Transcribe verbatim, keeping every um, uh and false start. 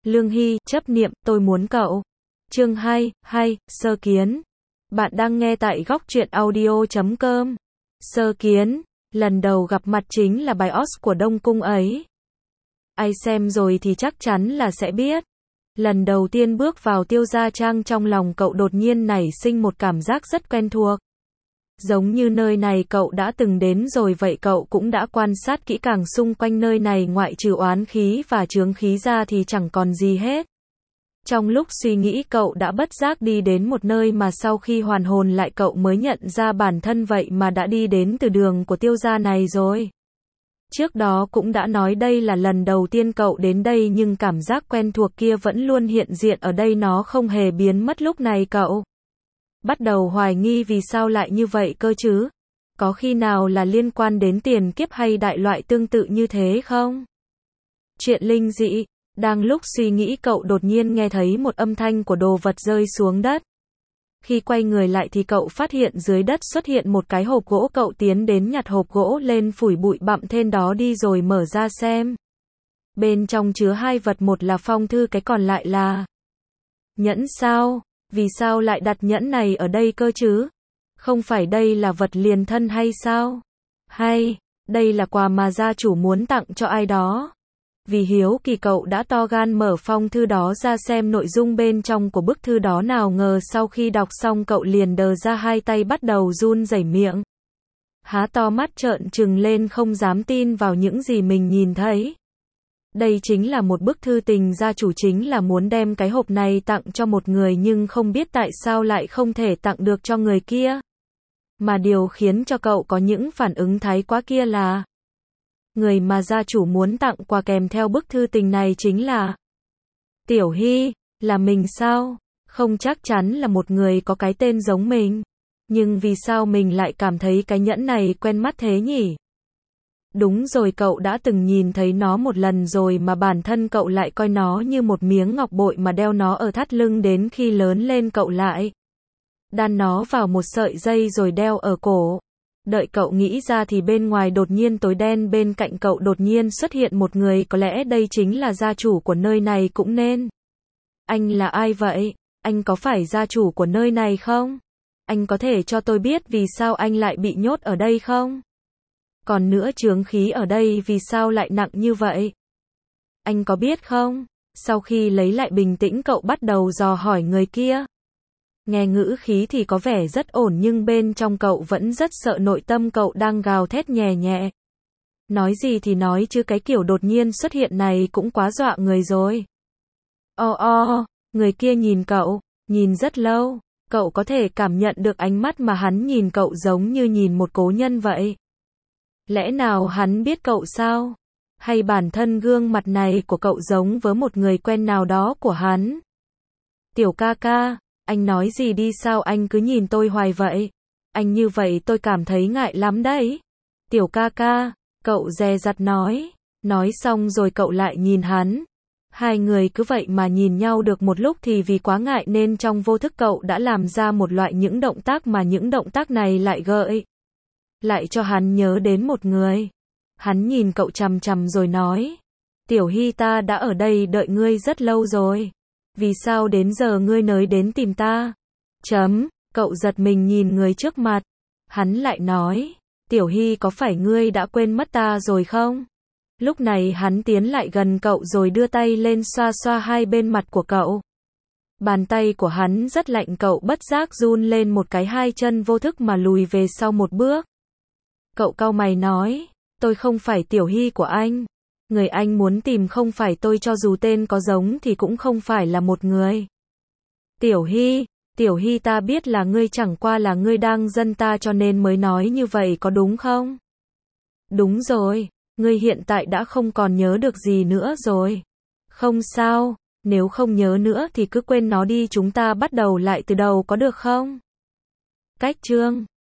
Lương Hy, chấp niệm, tôi muốn cậu. Chương hai, hai, sơ kiến. Bạn đang nghe tại góc truyện audio chấm com. Sơ kiến, lần đầu gặp mặt chính là bài Os của Đông Cung ấy. Ai xem rồi thì chắc chắn là sẽ biết. Lần đầu tiên bước vào Tiêu Gia Trang, trong lòng cậu đột nhiên nảy sinh một cảm giác rất quen thuộc. Giống như nơi này cậu đã từng đến rồi vậy, cậu cũng đã quan sát kỹ càng xung quanh nơi này, ngoại trừ oán khí và chướng khí ra thì chẳng còn gì hết. Trong lúc suy nghĩ, cậu đã bất giác đi đến một nơi mà sau khi hoàn hồn lại cậu mới nhận ra bản thân vậy mà đã đi đến từ đường của Tiêu gia này rồi. Trước đó cũng đã nói đây là lần đầu tiên cậu đến đây, nhưng cảm giác quen thuộc kia vẫn luôn hiện diện ở đây, nó không hề biến mất. Lúc này cậu bắt đầu hoài nghi vì sao lại như vậy cơ chứ? Có khi nào là liên quan đến tiền kiếp hay đại loại tương tự như thế không? Chuyện linh dị. Đang lúc suy nghĩ, cậu đột nhiên nghe thấy một âm thanh của đồ vật rơi xuống đất. Khi quay người lại thì cậu phát hiện dưới đất xuất hiện một cái hộp gỗ. Cậu tiến đến nhặt hộp gỗ lên, phủi bụi bặm trên đó đi rồi mở ra xem. Bên trong chứa hai vật, một là phong thư, cái còn lại là nhẫn sao? Vì sao lại đặt nhẫn này ở đây cơ chứ? Không phải đây là vật liền thân hay sao? Hay, đây là quà mà gia chủ muốn tặng cho ai đó? Vì hiếu kỳ cậu đã to gan mở phong thư đó ra xem nội dung bên trong của bức thư đó, nào ngờ sau khi đọc xong cậu liền đờ ra, hai tay bắt đầu run rẩy, miệng há to, mắt trợn trừng lên, không dám tin vào những gì mình nhìn thấy. Đây chính là một bức thư tình, gia chủ chính là muốn đem cái hộp này tặng cho một người, nhưng không biết tại sao lại không thể tặng được cho người kia. Mà điều khiến cho cậu có những phản ứng thái quá kia là người mà gia chủ muốn tặng quà kèm theo bức thư tình này chính là Tiểu Hy. Là mình sao? Không chắc chắn là một người có cái tên giống mình. Nhưng vì sao mình lại cảm thấy cái nhẫn này quen mắt thế nhỉ? Đúng rồi, cậu đã từng nhìn thấy nó một lần rồi, mà bản thân cậu lại coi nó như một miếng ngọc bội mà đeo nó ở thắt lưng, đến khi lớn lên cậu lại đan nó vào một sợi dây rồi đeo ở cổ. Đợi cậu nghĩ ra thì bên ngoài đột nhiên tối đen, bên cạnh cậu đột nhiên xuất hiện một người, có lẽ đây chính là gia chủ của nơi này cũng nên. Anh là ai vậy? Anh có phải gia chủ của nơi này không? Anh có thể cho tôi biết vì sao anh lại bị nhốt ở đây không? Còn nữa, chướng khí ở đây vì sao lại nặng như vậy? Anh có biết không? Sau khi lấy lại bình tĩnh, cậu bắt đầu dò hỏi người kia. Nghe ngữ khí thì có vẻ rất ổn, nhưng bên trong cậu vẫn rất sợ, nội tâm cậu đang gào thét nhè nhẹ. Nói gì thì nói chứ cái kiểu đột nhiên xuất hiện này cũng quá dọa người rồi. O o, người kia nhìn cậu, nhìn rất lâu, cậu có thể cảm nhận được ánh mắt mà hắn nhìn cậu giống như nhìn một cố nhân vậy. Lẽ nào hắn biết cậu sao? Hay bản thân gương mặt này của cậu giống với một người quen nào đó của hắn? Tiểu ca ca, anh nói gì đi, sao anh cứ nhìn tôi hoài vậy? Anh như vậy tôi cảm thấy ngại lắm đấy. Tiểu ca ca, cậu dè dặt nói. Nói xong rồi cậu lại nhìn hắn. Hai người cứ vậy mà nhìn nhau được một lúc thì vì quá ngại nên trong vô thức cậu đã làm ra một loại những động tác mà những động tác này lại gợi lại cho hắn nhớ đến một người. Hắn nhìn cậu chằm chằm rồi nói. Tiểu Hy, ta đã ở đây đợi ngươi rất lâu rồi. Vì sao đến giờ ngươi mới đến tìm ta? Chấm, cậu giật mình nhìn người trước mặt. Hắn lại nói. Tiểu Hy, có phải ngươi đã quên mất ta rồi không? Lúc này hắn tiến lại gần cậu rồi đưa tay lên xoa xoa hai bên mặt của cậu. Bàn tay của hắn rất lạnh, cậu bất giác run lên một cái, hai chân vô thức mà lùi về sau một bước. Cậu cau mày nói, tôi không phải Tiểu Hy của anh. Người anh muốn tìm không phải tôi, cho dù tên có giống thì cũng không phải là một người. Tiểu Hy, Tiểu Hy, ta biết là ngươi, chẳng qua là ngươi đang giận ta cho nên mới nói như vậy, có đúng không? Đúng rồi, ngươi hiện tại đã không còn nhớ được gì nữa rồi. Không sao, nếu không nhớ nữa thì cứ quên nó đi, chúng ta bắt đầu lại từ đầu có được không? Cách chương